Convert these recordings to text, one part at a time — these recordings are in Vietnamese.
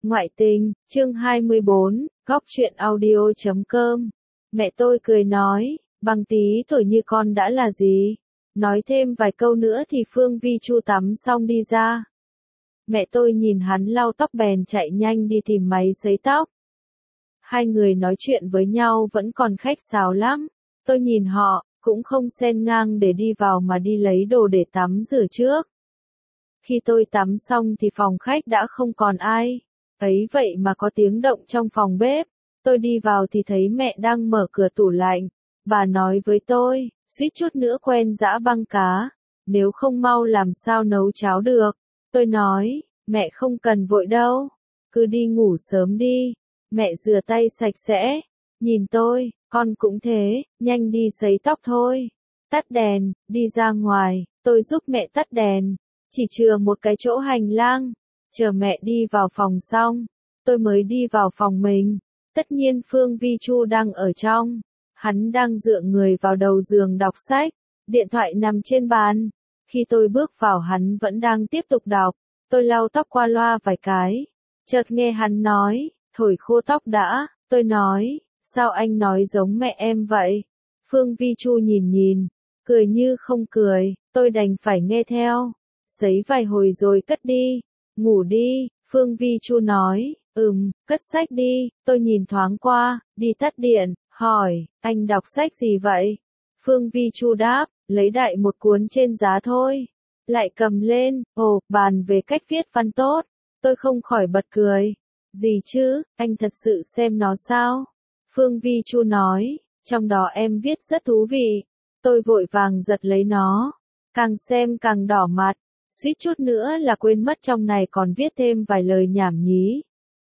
Ngoại tình, chương 24, góc truyện audio.com. Mẹ tôi cười nói, bằng tí tuổi như con đã là gì? Nói thêm vài câu nữa thì Phương Vi Chu tắm xong đi ra. Mẹ tôi nhìn hắn lau tóc bèn chạy nhanh đi tìm máy sấy tóc. Hai người nói chuyện với nhau vẫn còn khách sáo lắm. Tôi nhìn họ, cũng không xen ngang để đi vào mà đi lấy đồ để tắm rửa trước. Khi tôi tắm xong thì phòng khách đã không còn ai. Ấy vậy mà có tiếng động trong phòng bếp. Tôi đi vào thì thấy mẹ đang mở cửa tủ lạnh. Bà nói với tôi, suýt chút nữa quên giã băng cá. Nếu không mau làm sao nấu cháo được. Tôi nói, mẹ không cần vội đâu. Cứ đi ngủ sớm đi. Mẹ rửa tay sạch sẽ. Nhìn tôi, con cũng thế, nhanh đi sấy tóc thôi. Tắt đèn, đi ra ngoài, tôi giúp mẹ tắt đèn. Chỉ chừa một cái chỗ hành lang. Chờ mẹ đi vào phòng xong, tôi mới đi vào phòng mình. Tất nhiên Phương Vi Chu đang ở trong. Hắn đang dựa người vào đầu giường đọc sách. Điện thoại nằm trên bàn. Khi tôi bước vào hắn vẫn đang tiếp tục đọc. Tôi lau tóc qua loa vài cái. Chợt nghe hắn nói, thổi khô tóc đã. Tôi nói, sao anh nói giống mẹ em vậy? Phương Vi Chu nhìn, cười như không cười. Tôi đành phải nghe theo. Sấy vài hồi rồi cất đi. Ngủ đi, Phương Vi Chu nói, cất sách đi. Tôi nhìn thoáng qua, đi tắt điện, hỏi, anh đọc sách gì vậy? Phương Vi Chu đáp, lấy đại một cuốn trên giá thôi. Lại cầm lên, bàn về cách viết văn tốt. Tôi không khỏi bật cười. Gì chứ, anh thật sự xem nó sao? Phương Vi Chu nói, trong đó em viết rất thú vị. Tôi vội vàng giật lấy nó. Càng xem càng đỏ mặt. Suýt chút nữa là quên mất trong này còn viết thêm vài lời nhảm nhí.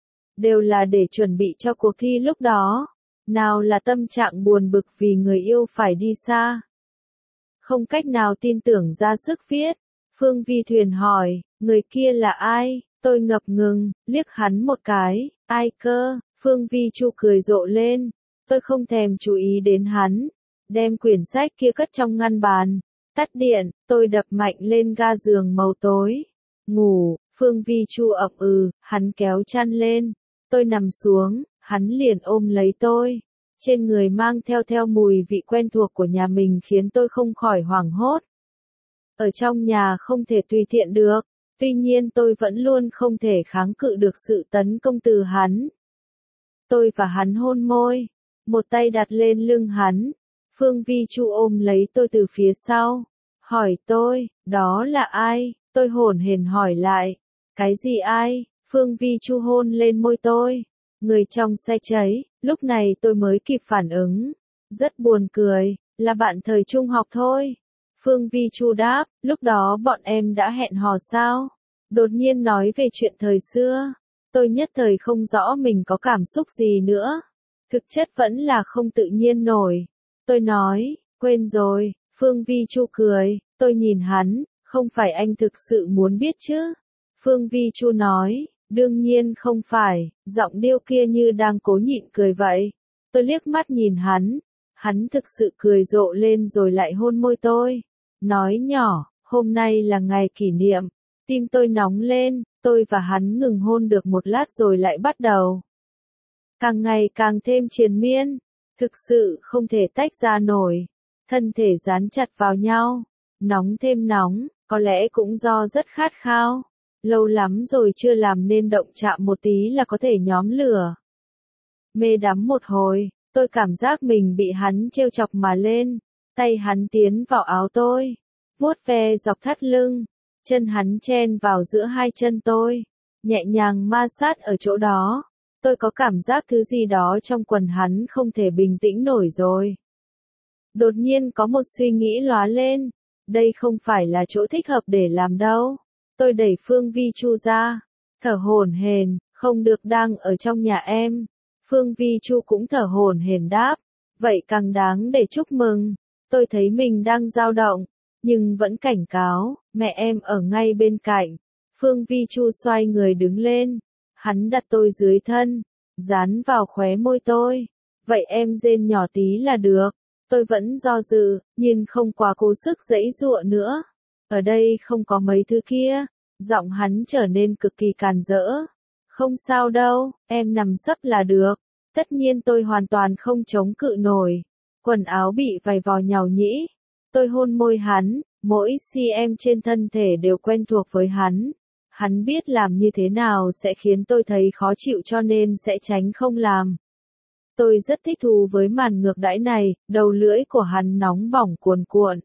Đều là để chuẩn bị cho cuộc thi lúc đó. Nào là tâm trạng buồn bực vì người yêu phải đi xa. Không cách nào tin tưởng ra sức viết. Phương Vi Thuyền hỏi, người kia là ai? Tôi ngập ngừng, liếc hắn một cái, ai cơ? Phương Vi Chu cười rộ lên. Tôi không thèm chú ý đến hắn. Đem quyển sách kia cất trong ngăn bàn. Tắt điện, tôi đập mạnh lên ga giường màu tối. Ngủ, Phương Vi Chu ậm hắn kéo chăn lên. Tôi nằm xuống, hắn liền ôm lấy tôi. Trên người mang theo mùi vị quen thuộc của nhà mình khiến tôi không khỏi hoảng hốt. Ở trong nhà không thể tùy tiện được, tuy nhiên tôi vẫn luôn không thể kháng cự được sự tấn công từ hắn. Tôi và hắn hôn môi, một tay đặt lên lưng hắn. Phương Vi Chu ôm lấy tôi từ phía sau, hỏi tôi, đó là ai? Tôi hổn hển hỏi lại, cái gì ai? Phương Vi Chu hôn lên môi tôi, người trong xe cháy, lúc này tôi mới kịp phản ứng. Rất buồn cười, là bạn thời trung học thôi. Phương Vi Chu đáp, lúc đó bọn em đã hẹn hò sao? Đột nhiên nói về chuyện thời xưa. Tôi nhất thời không rõ mình có cảm xúc gì nữa. Thực chất vẫn là không tự nhiên nổi. Tôi nói, quên rồi. Phương Vi Chu cười. Tôi nhìn hắn, không phải anh thực sự muốn biết chứ? Phương Vi Chu nói, đương nhiên không phải. Giọng điệu kia như đang cố nhịn cười vậy. Tôi liếc mắt nhìn hắn. Hắn thực sự cười rộ lên rồi lại hôn môi tôi. Nói nhỏ, hôm nay là ngày kỷ niệm. Tim tôi nóng lên, tôi và hắn ngừng hôn được một lát rồi lại bắt đầu. Càng ngày càng thêm triền miên. Thực sự không thể tách ra nổi. Thân thể dán chặt vào nhau. Nóng thêm nóng, có lẽ cũng do rất khát khao. Lâu lắm rồi chưa làm nên động chạm một tí là có thể nhóm lửa. Mê đắm một hồi, tôi cảm giác mình bị hắn trêu chọc mà lên. Tay hắn tiến vào áo tôi, vuốt ve dọc thắt lưng, chân hắn chen vào giữa hai chân tôi, nhẹ nhàng ma sát ở chỗ đó. Tôi có cảm giác thứ gì đó trong quần hắn không thể bình tĩnh nổi rồi. Đột nhiên có một suy nghĩ lóe lên, đây không phải là chỗ thích hợp để làm đâu. Tôi đẩy Phương Vi Chu ra, thở hổn hển, không được, đang ở trong nhà em. Phương Vi Chu cũng thở hổn hển đáp, vậy càng đáng để chúc mừng. Tôi thấy mình đang dao động, nhưng vẫn cảnh cáo, mẹ em ở ngay bên cạnh. Phương Vi Chu xoay người đứng lên, hắn đặt tôi dưới thân, dán vào khóe môi tôi. Vậy em rên nhỏ tí là được. Tôi vẫn do dự, nhưng không quá cố sức giãy giụa nữa. Ở đây không có mấy thứ kia. Giọng hắn trở nên cực kỳ càn rỡ. Không sao đâu, em nằm sấp là được. Tất nhiên tôi hoàn toàn không chống cự nổi. Quần áo bị vài vò nhàu nhĩ. Tôi hôn môi hắn, mỗi cm trên thân thể đều quen thuộc với hắn. Hắn biết làm như thế nào sẽ khiến tôi thấy khó chịu cho nên sẽ tránh không làm. Tôi rất thích thú với màn ngược đãi này, đầu lưỡi của hắn nóng bỏng cuồn cuộn.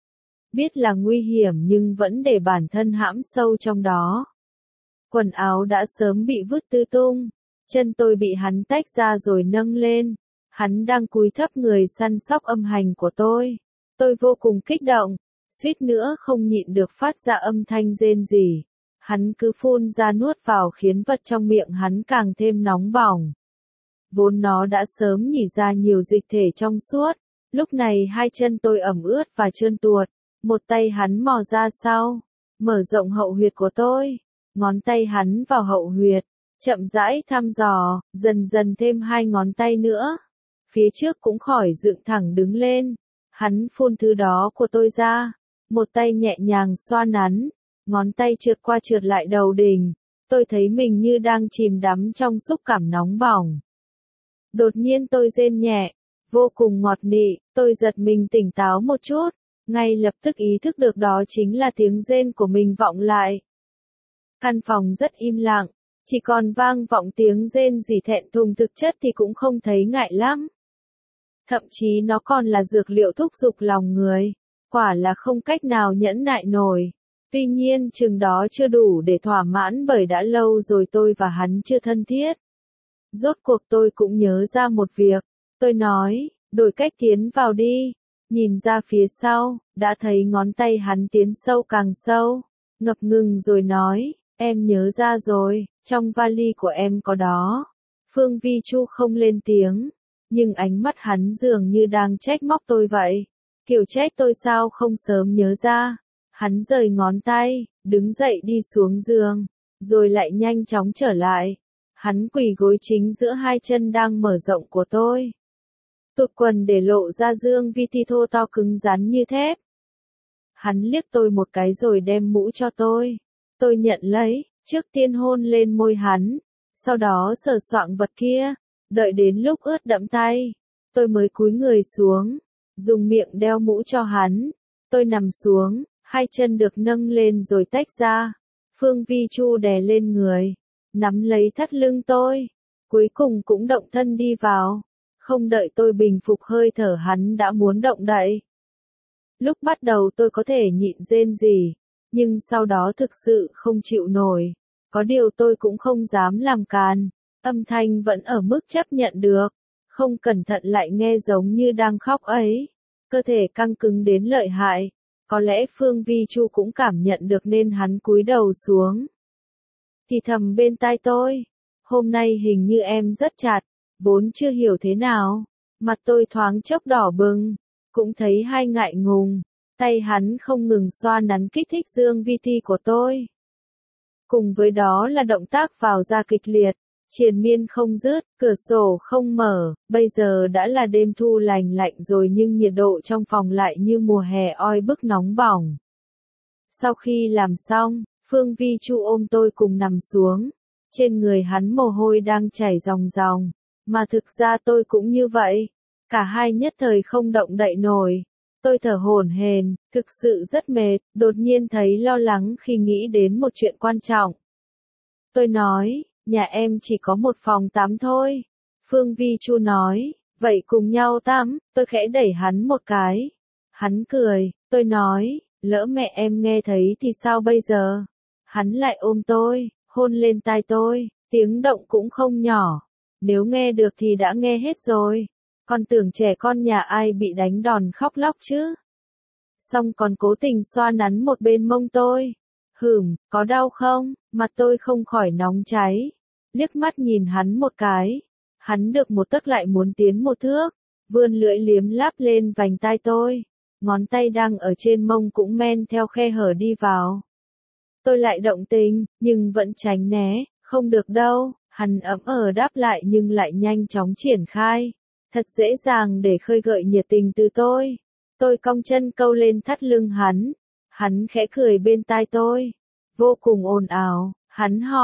Biết là nguy hiểm nhưng vẫn để bản thân hãm sâu trong đó. Quần áo đã sớm bị vứt tứ tung, chân tôi bị hắn tách ra rồi nâng lên. Hắn đang cúi thấp người săn sóc âm hành của tôi. Tôi vô cùng kích động, suýt nữa không nhịn được phát ra âm thanh rên rỉ. Hắn cứ phun ra nuốt vào khiến vật trong miệng hắn càng thêm nóng bỏng. Vốn nó đã sớm nhỉ ra nhiều dịch thể trong suốt, lúc này hai chân tôi ẩm ướt và trơn tuột, một tay hắn mò ra sau, mở rộng hậu huyệt của tôi, ngón tay hắn vào hậu huyệt, chậm rãi thăm dò, dần dần thêm hai ngón tay nữa, phía trước cũng khỏi dựng thẳng đứng lên, hắn phun thứ đó của tôi ra, một tay nhẹ nhàng xoa nắn, ngón tay trượt qua trượt lại đầu đỉnh, tôi thấy mình như đang chìm đắm trong xúc cảm nóng bỏng. Đột nhiên tôi rên nhẹ, vô cùng ngọt nị, tôi giật mình tỉnh táo một chút, ngay lập tức ý thức được đó chính là tiếng rên của mình vọng lại. Căn phòng rất im lặng, chỉ còn vang vọng tiếng rên rỉ thẹn thùng, thực chất thì cũng không thấy ngại lắm. Thậm chí nó còn là dược liệu thúc giục lòng người, quả là không cách nào nhẫn nại nổi. Tuy nhiên chừng đó chưa đủ để thỏa mãn bởi đã lâu rồi tôi và hắn chưa thân thiết. Rốt cuộc tôi cũng nhớ ra một việc, tôi nói, đổi cách tiến vào đi, nhìn ra phía sau, đã thấy ngón tay hắn tiến sâu càng sâu, ngập ngừng rồi nói, em nhớ ra rồi, trong vali của em có đó. Phương Vi Chu không lên tiếng, nhưng ánh mắt hắn dường như đang trách móc tôi vậy, kiểu trách tôi sao không sớm nhớ ra. Hắn rời ngón tay, đứng dậy đi xuống giường, rồi lại nhanh chóng trở lại. Hắn quỳ gối chính giữa hai chân đang mở rộng của tôi. Tụt quần để lộ ra dương vi ti thô to cứng rắn như thép. Hắn liếc tôi một cái rồi đem mũ cho tôi. Tôi nhận lấy, trước tiên hôn lên môi hắn, sau đó sờ soạng vật kia, đợi đến lúc ướt đẫm tay. Tôi mới cúi người xuống, dùng miệng đeo mũ cho hắn. Tôi nằm xuống, hai chân được nâng lên rồi tách ra. Phương Vi Chu đè lên người, nắm lấy thắt lưng tôi, cuối cùng cũng động thân đi vào. Không đợi tôi bình phục hơi thở hắn đã muốn động đậy. Lúc bắt đầu tôi có thể nhịn rên rỉ, nhưng sau đó thực sự không chịu nổi. Có điều tôi cũng không dám làm càn, âm thanh vẫn ở mức chấp nhận được, không cẩn thận lại nghe giống như đang khóc ấy. Cơ thể căng cứng đến lợi hại, có lẽ Phương Vi Chu cũng cảm nhận được nên hắn cúi đầu xuống. Thì thầm bên tai tôi, hôm nay hình như em rất chặt, vốn chưa hiểu thế nào, mặt tôi thoáng chốc đỏ bừng, cũng thấy hai ngại ngùng, tay hắn không ngừng xoa nắn kích thích dương vi ti của tôi. Cùng với đó là động tác vào ra kịch liệt, triền miên không dứt, cửa sổ không mở, bây giờ đã là đêm thu lành lạnh rồi nhưng nhiệt độ trong phòng lại như mùa hè oi bức nóng bỏng. Sau khi làm xong, Phương Vi Chu ôm tôi cùng nằm xuống, trên người hắn mồ hôi đang chảy ròng ròng, mà thực ra tôi cũng như vậy, cả hai nhất thời không động đậy nổi. Tôi thở hổn hển, thực sự rất mệt, đột nhiên thấy lo lắng khi nghĩ đến một chuyện quan trọng. Tôi nói, nhà em chỉ có một phòng tắm thôi. Phương Vi Chu nói, vậy cùng nhau tắm, tôi khẽ đẩy hắn một cái. Hắn cười, tôi nói, lỡ mẹ em nghe thấy thì sao bây giờ? Hắn lại ôm tôi, hôn lên tai tôi, tiếng động cũng không nhỏ. Nếu nghe được thì đã nghe hết rồi. Con tưởng trẻ con nhà ai bị đánh đòn khóc lóc chứ. Xong còn cố tình xoa nắn một bên mông tôi. Có đau không? Mặt tôi không khỏi nóng cháy. Liếc mắt nhìn hắn một cái. Hắn được một tấc lại muốn tiến một thước. Vươn lưỡi liếm láp lên vành tai tôi. Ngón tay đang ở trên mông cũng men theo khe hở đi vào. Tôi lại động tình, nhưng vẫn tránh né. Không được đâu. Hắn ấm đáp lại nhưng lại nhanh chóng triển khai. Thật dễ dàng để khơi gợi nhiệt tình từ tôi. Tôi cong chân câu lên thắt lưng hắn. Hắn khẽ cười bên tai tôi. Vô cùng ồn ào, hắn hỏi,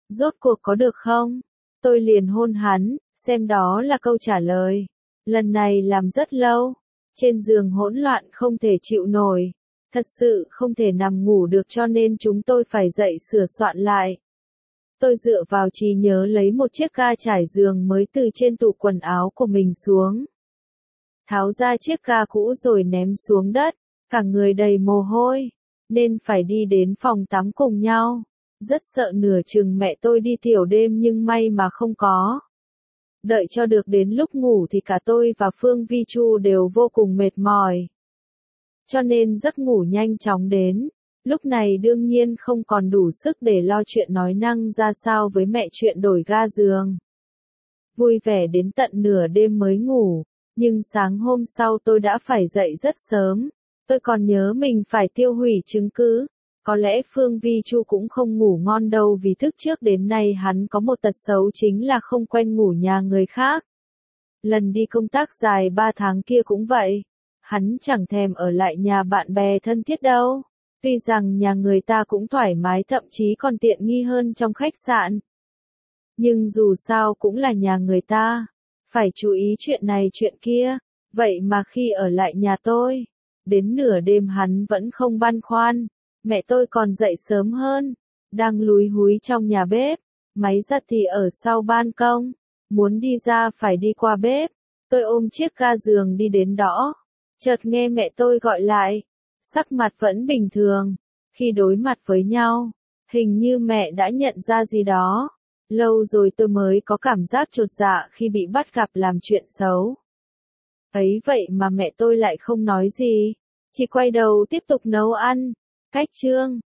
Rốt cuộc có được không? Tôi liền hôn hắn, xem đó là câu trả lời. Lần này làm rất lâu. Trên giường hỗn loạn không thể chịu nổi. Thật sự không thể nằm ngủ được cho nên chúng tôi phải dậy sửa soạn lại. Tôi dựa vào trí nhớ lấy một chiếc ga trải giường mới từ trên tủ quần áo của mình xuống. Tháo ra chiếc ga cũ rồi ném xuống đất, cả người đầy mồ hôi, nên phải đi đến phòng tắm cùng nhau. Rất sợ nửa chừng mẹ tôi đi tiểu đêm nhưng may mà không có. Đợi cho được đến lúc ngủ thì cả tôi và Phương Vi Chu đều vô cùng mệt mỏi. Cho nên giấc ngủ nhanh chóng đến. Lúc này đương nhiên không còn đủ sức để lo chuyện nói năng ra sao với mẹ chuyện đổi ga giường. Vui vẻ đến tận nửa đêm mới ngủ, nhưng sáng hôm sau tôi đã phải dậy rất sớm. Tôi còn nhớ mình phải tiêu hủy chứng cứ. Có lẽ Phương Vi Chu cũng không ngủ ngon đâu vì thức trước đến nay hắn có một tật xấu chính là không quen ngủ nhà người khác. Lần đi công tác dài 3 tháng kia cũng vậy. Hắn chẳng thèm ở lại nhà bạn bè thân thiết đâu. Tuy rằng nhà người ta cũng thoải mái thậm chí còn tiện nghi hơn trong khách sạn. Nhưng dù sao cũng là nhà người ta. Phải chú ý chuyện này chuyện kia. Vậy mà khi ở lại nhà tôi, đến nửa đêm hắn vẫn không băn khoăn. Mẹ tôi còn dậy sớm hơn. Đang lúi húi trong nhà bếp. Máy giặt thì ở sau ban công. Muốn đi ra phải đi qua bếp. Tôi ôm chiếc ga giường đi đến đó. Chợt nghe mẹ tôi gọi lại. Sắc mặt vẫn bình thường. Khi đối mặt với nhau, hình như mẹ đã nhận ra gì đó. Lâu rồi tôi mới có cảm giác chột dạ khi bị bắt gặp làm chuyện xấu. Ấy vậy mà mẹ tôi lại không nói gì. Chỉ quay đầu tiếp tục nấu ăn. Cách chương